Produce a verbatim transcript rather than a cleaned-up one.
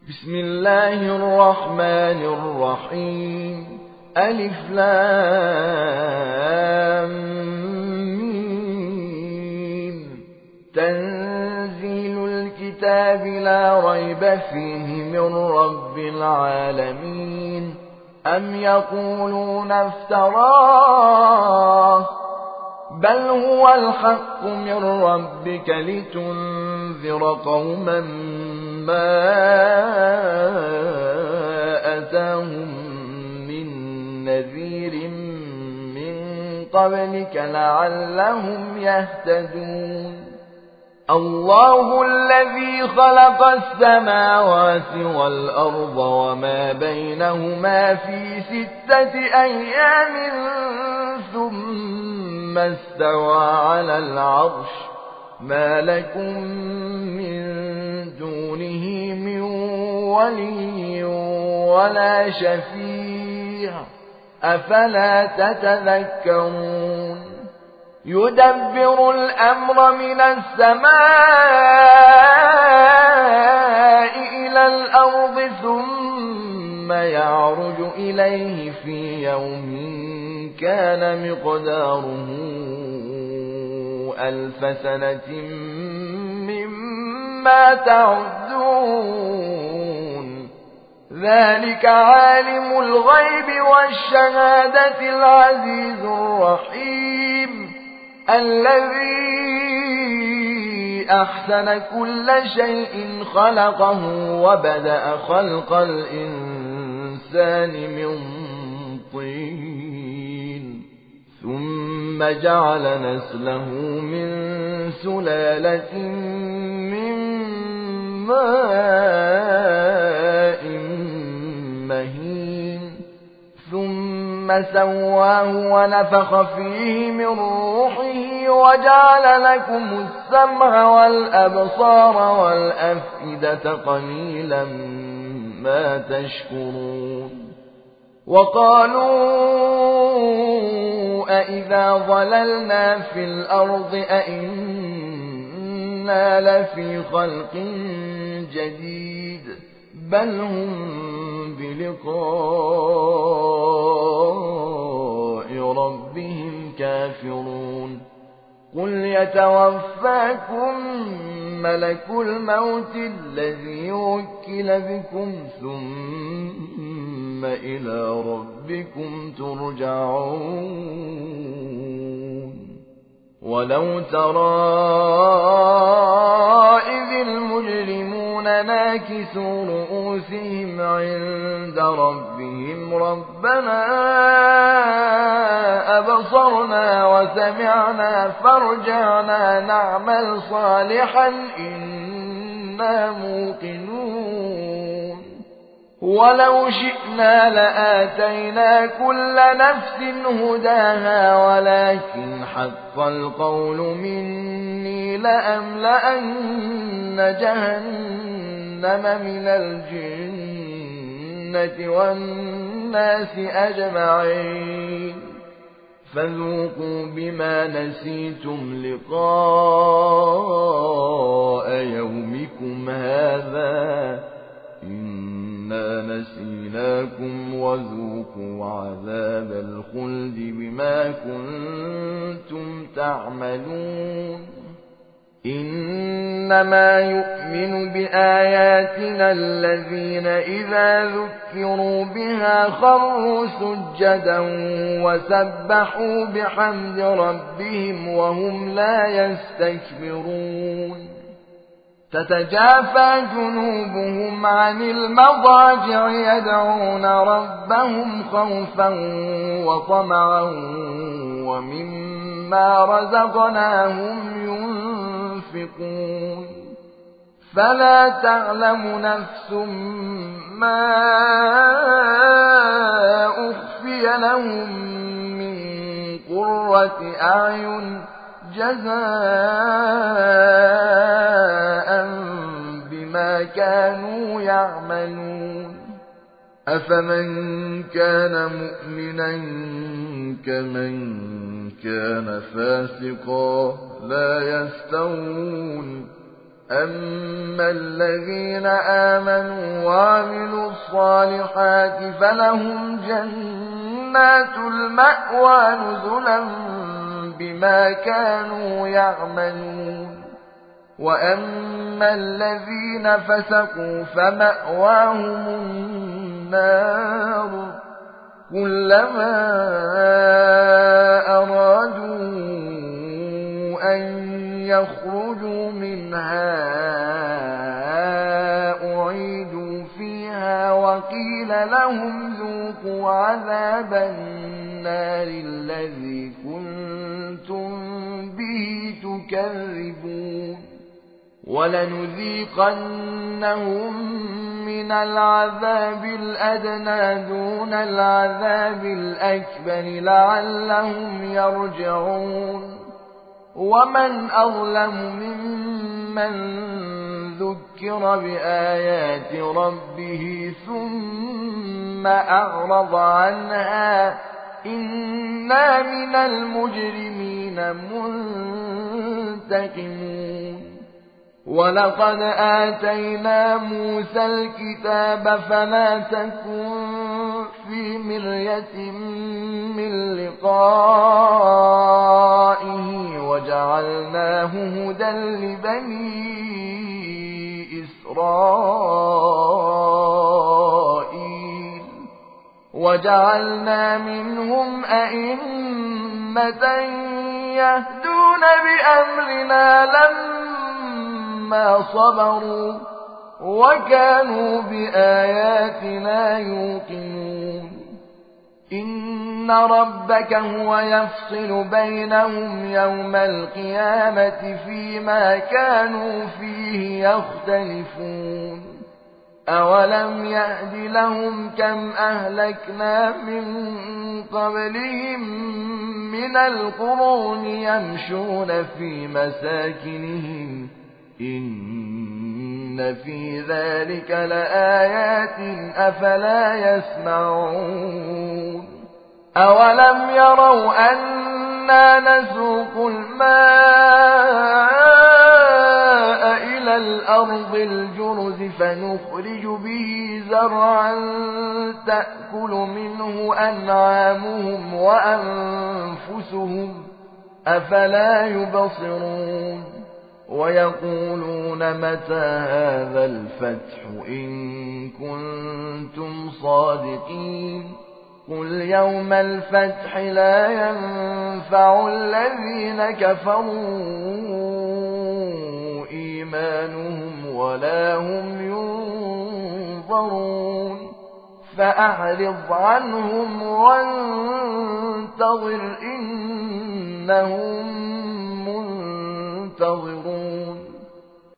بسم الله الرحمن الرحيم. ألف لام ميم. تنزيل الكتاب لا ريب فيه من رب العالمين. أم يقولون افتراه بل هو الحق من ربك لتنذر قوما ما أتاهم من نذير من قبلك لعلهم يهتدون. الله الذي خلق السماوات والأرض وما بينهما في ستة أيام ثم استوى على العرش. ما لكم من دونه من ولي ولا شفيع أفلا تتذكرون. يدبر الأمر من السماء إلى الأرض ثم يعرج إليه في يوم كان مقداره ألف سنة مما تعدون. ذلك عالم الغيب والشهادة العزيز الرحيم الذي أحسن كل شيء خلقه وبدأ خلق الإنسان من طين ثم جعل نسله من سلالة من ماء مهين ثم سواه ونفخ فيه من روحه وجعل لكم السمع والأبصار والأفئدة قليلا ما تشكرون. وقالوا أإذا ضللنا في الأرض أإنا لفي خلق جديد بل هم بلقاء ربهم كافرون. قل يتوفاكم ملك الموت الذي وكل بكم ثم إلى ربكم ترجعون. ولو ترى إذ المجرمون ناكسوا رؤوسهم عند ربهم ربنا أبصرنا وسمعنا فارجعنا نعمل صالحا إنا موقنون. ولو شئنا لآتينا كل نفس هداها ولكن حق القول مني لأملأن جهنم من الجنة والناس أجمعين. فذوقوا بما نسيتم لقاء يومكم هذا إنا نسيناكم وذوقوا عذاب الخلد بما كنتم تعملون. إنما يؤمن بآياتنا الذين إذا ذكروا بها خروا سجدا وسبحوا بحمد ربهم وهم لا يستكبرون. تتجافى جنوبهم عن المضاجع يدعون ربهم خوفا وطمعا ومما رزقناهم ينفقون. فلا تعلم نفس ما أخفي لهم من قرة أعين جزاء بما كانوا يعملون. أفمن كان مؤمنا كمن كان فاسقا لا يستوون أما الذين آمنوا وعملوا الصالحات فلهم جنات المأوى نزلا بما كانوا يعملون وأما الذين فسقوا فمأواهم النار كلما أرادوا أن يخرجوا منها أعيدوا فيها وقيل لهم ذوقوا عذاب النار الذي كنتم به تكذبون ولنذيقنهم من العذاب الأدنى دون العذاب الأكبر لعلهم يرجعون ومن أظلم ممن ذكر بآيات ربه ثم أعرض عنها إنا من المجرمين منتقمون ولقد آتينا موسى الكتاب فلا تكن في مرية من لقائه وجعلناه هدى لبني إسرائيل وجعلنا منهم أئمة يهدون بأمرنا لما صبروا وكانوا بآياتنا يوقنون إن ربك هو يفصل بينهم يوم القيامة فيما كانوا فيه يختلفون أولم يهد لهم كم أهلكنا من قبلهم من القرون يمشون في مساكنهم إن في ذلك لآيات أفلا يسمعون أولم يروا أنا نسوق الماء إلى الأرض الجرز فنخرج به زرعا تأكل منه أنعامهم وأنفسهم أفلا يبصرون ويقولون متى هذا الفتح إن كنتم صادقين قل يوم الفتح لا ينفع الذين كفروا إيمانهم ولا هم ينظرون فأعرض عنهم وانتظر إنهم منتظرون